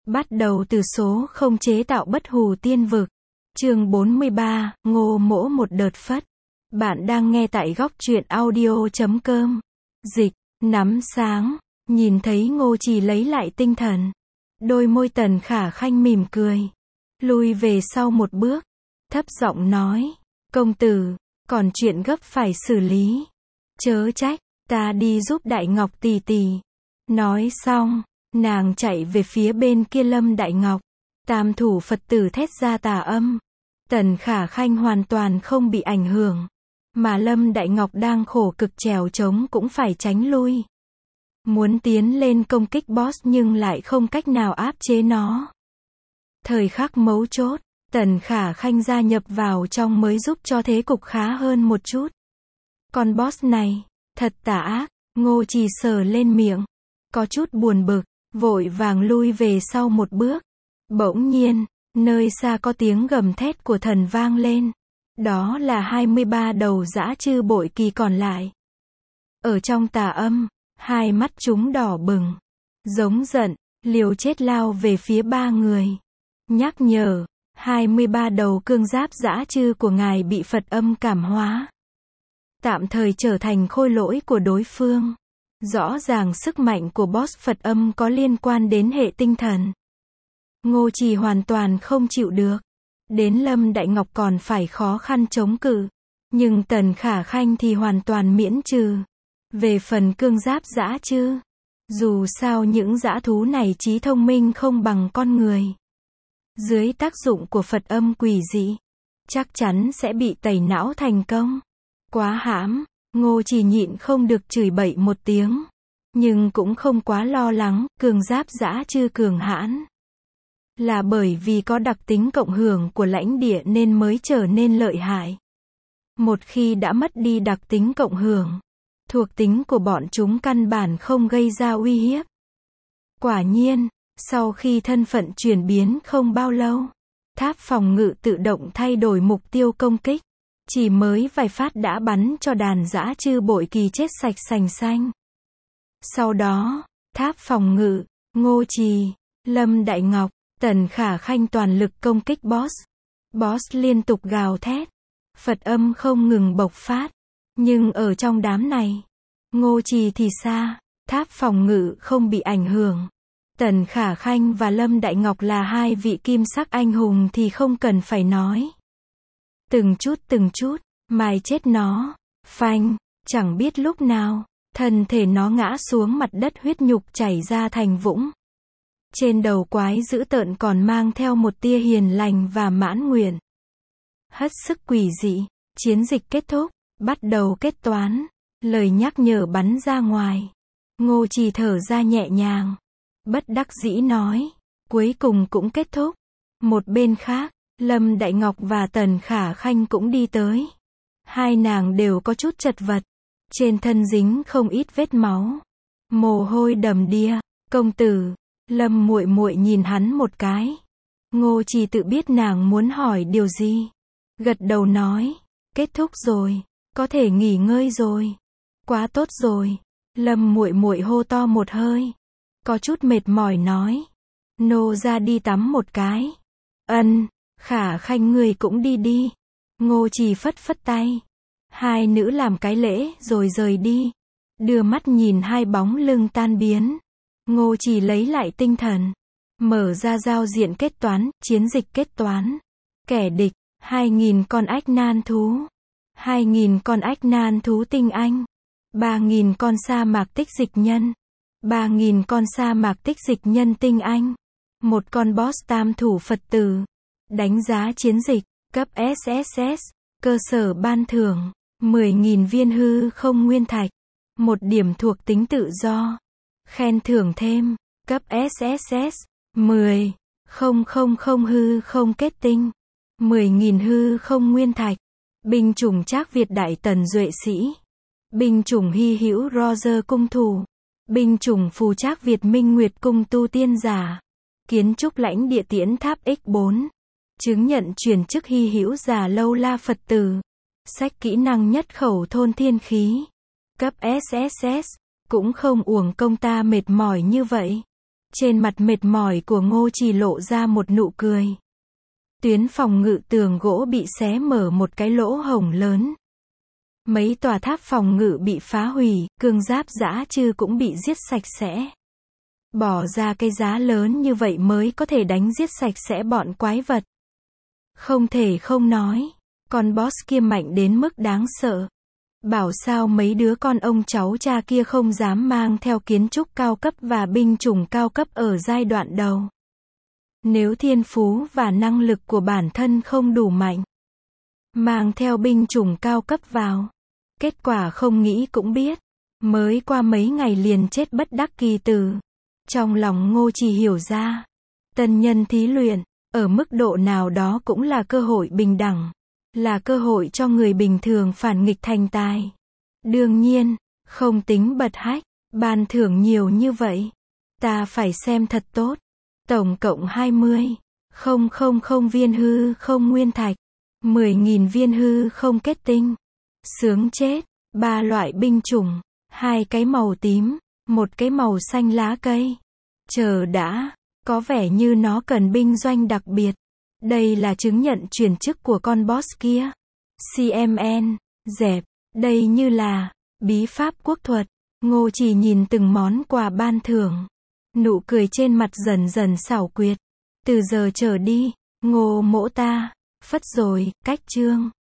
Bắt đầu từ số không chế tạo bất hủ tiên vực. Chương 43, Ngô Mỗ một đợt phất. Bạn đang nghe tại góc truyện audio.com. Dịch, nắm sáng, nhìn thấy Ngô Trì lấy lại tinh thần. Đôi môi Tần Khả Khanh mỉm cười. Lùi về sau một bước. Thấp giọng nói, công tử, còn chuyện gấp phải xử lý. Chớ trách, ta đi giúp Đại Ngọc tỷ tỷ. Nói xong, nàng chạy về phía bên kia Lâm Đại Ngọc. Tam thủ Phật tử thét ra tà âm. Tần Khả Khanh hoàn toàn không bị ảnh hưởng. Mà Lâm Đại Ngọc đang khổ cực trèo trống cũng phải tránh lui. Muốn tiến lên công kích boss nhưng lại không cách nào áp chế nó. Thời khắc mấu chốt, Tần Khả Khanh gia nhập vào trong mới giúp cho thế cục khá hơn một chút. Con boss này, thật tà ác, Ngô Trì sờ lên miệng. Có chút buồn bực, vội vàng lui về sau một bước. Bỗng nhiên, nơi xa có tiếng gầm thét của thần vang lên. Đó là 23 đầu dã chư bội kỳ còn lại. Ở trong tà âm, hai mắt chúng đỏ bừng. Giống giận, liều chết lao về phía ba người. Nhắc nhở, 23 đầu cương giáp dã chư của ngài bị Phật âm cảm hóa. Tạm thời trở thành khôi lỗi của đối phương. Rõ ràng sức mạnh của boss Phật âm có liên quan đến hệ tinh thần. Ngô Trì hoàn toàn không chịu được. Đến Lâm Đại Ngọc còn phải khó khăn chống cự. Nhưng Tần Khả Khanh thì hoàn toàn miễn trừ. Về phần cương giáp dã chư, dù sao những dã thú này trí thông minh không bằng con người. Dưới tác dụng của Phật âm quỷ dị, chắc chắn sẽ bị tẩy não thành công. Quá hãm, Ngô Trì nhịn không được chửi bậy một tiếng. Nhưng cũng không quá lo lắng, cường giáp dã chư cường hãn. Là bởi vì có đặc tính cộng hưởng của lãnh địa nên mới trở nên lợi hại. Một khi đã mất đi đặc tính cộng hưởng, thuộc tính của bọn chúng căn bản không gây ra uy hiếp. Quả nhiên, sau khi thân phận chuyển biến không bao lâu, tháp phòng ngự tự động thay đổi mục tiêu công kích. Chỉ mới vài phát đã bắn cho đàn dã chư bội kỳ chết sạch sành xanh. Sau đó, tháp phòng ngự, Ngô Trì, Lâm Đại Ngọc, Tần Khả Khanh toàn lực công kích boss. Boss liên tục gào thét. Phật âm không ngừng bộc phát. Nhưng ở trong đám này, Ngô Trì thì xa, tháp phòng ngự không bị ảnh hưởng. Tần Khả Khanh và Lâm Đại Ngọc là hai vị kim sắc anh hùng thì không cần phải nói. Từng chút, mài chết nó. Phanh, chẳng biết lúc nào, thân thể nó ngã xuống mặt đất huyết nhục chảy ra thành vũng. Trên đầu quái dữ tợn còn mang theo một tia hiền lành và mãn nguyện. Hết sức quỷ dị, chiến dịch kết thúc, bắt đầu kết toán. Lời nhắc nhở bắn ra ngoài. Ngô Trì thở ra nhẹ nhàng. Bất đắc dĩ nói, cuối cùng cũng kết thúc. Một bên khác, Lâm Đại Ngọc và Tần Khả Khanh cũng đi tới. Hai nàng đều có chút chật vật. Trên thân dính không ít vết máu. Mồ hôi đầm đìa. Công tử, Lâm muội muội nhìn hắn một cái. Ngô Trì tự biết nàng muốn hỏi điều gì. Gật đầu nói, kết thúc rồi, có thể nghỉ ngơi rồi. Quá tốt rồi. Lâm muội muội hô to một hơi. Có chút mệt mỏi nói, nô ra đi tắm một cái. Ân, Khả Khanh người cũng đi đi. Ngô Trì phất phất tay. Hai nữ làm cái lễ rồi rời đi. Đưa mắt nhìn hai bóng lưng tan biến. Ngô Trì lấy lại tinh thần. Mở ra giao diện kết toán, chiến dịch kết toán. Kẻ địch, 2.000 con ách nan thú. 2.000 con ách nan thú tinh anh. 3.000 con sa mạc tích dịch nhân. 3.000 con sa mạc tích dịch nhân tinh anh. Một con boss tam thủ Phật tử. Đánh giá chiến dịch, cấp SSS. Cơ sở ban thưởng, 10.000 viên hư không nguyên thạch. Một điểm thuộc tính tự do. Khen thưởng thêm, cấp SSS, 10. 000 hư không kết tinh. 10.000 hư không nguyên thạch. Binh chủng Trác Việt Đại Tần Duệ Sĩ. Binh chủng hy hữu Roger Cung Thủ. Binh chủng phù Trác Việt Minh Nguyệt Cung Tu Tiên Giả. Kiến trúc lãnh địa tiễn tháp X4. Chứng nhận truyền chức hy hữu Già Lâu La Phật tử. Sách kỹ năng nhất khẩu thôn thiên khí. Cấp SSS, cũng không uổng công ta mệt mỏi như vậy. Trên mặt mệt mỏi của Ngô Trì lộ ra một nụ cười. Tuyến phòng ngự tường gỗ bị xé mở một cái lỗ hổng lớn. Mấy tòa tháp phòng ngự bị phá hủy, cương giáp dã chư cũng bị giết sạch sẽ. Bỏ ra cái giá lớn như vậy mới có thể đánh giết sạch sẽ bọn quái vật. Không thể không nói, con boss kia mạnh đến mức đáng sợ. Bảo sao mấy đứa con ông cháu cha kia không dám mang theo kiến trúc cao cấp và binh chủng cao cấp ở giai đoạn đầu. Nếu thiên phú và năng lực của bản thân không đủ mạnh, mang theo binh chủng cao cấp vào, kết quả không nghĩ cũng biết. Mới qua mấy ngày liền chết bất đắc kỳ tử. Trong lòng Ngô Trì hiểu ra, tân nhân thí luyện, ở mức độ nào đó cũng là cơ hội bình đẳng, là cơ hội cho người bình thường phản nghịch thành tài. Đương nhiên, không tính bật hách, ban thưởng nhiều như vậy, ta phải xem thật tốt. Tổng cộng 20,000 viên hư không nguyên thạch, 10.000 viên hư không kết tinh. Sướng chết, 3 loại binh chủng, 2 cái màu tím, 1 cái màu xanh lá cây. Chờ đã, có vẻ như nó cần binh doanh đặc biệt. Đây là chứng nhận chuyển chức của con boss kia. CMN, dẹp, đây như là bí pháp quốc thuật. Ngô Trì nhìn từng món quà ban thưởng, nụ cười trên mặt dần dần xảo quyệt. Từ giờ trở đi, Ngô mỗ ta, phất rồi, cách chương.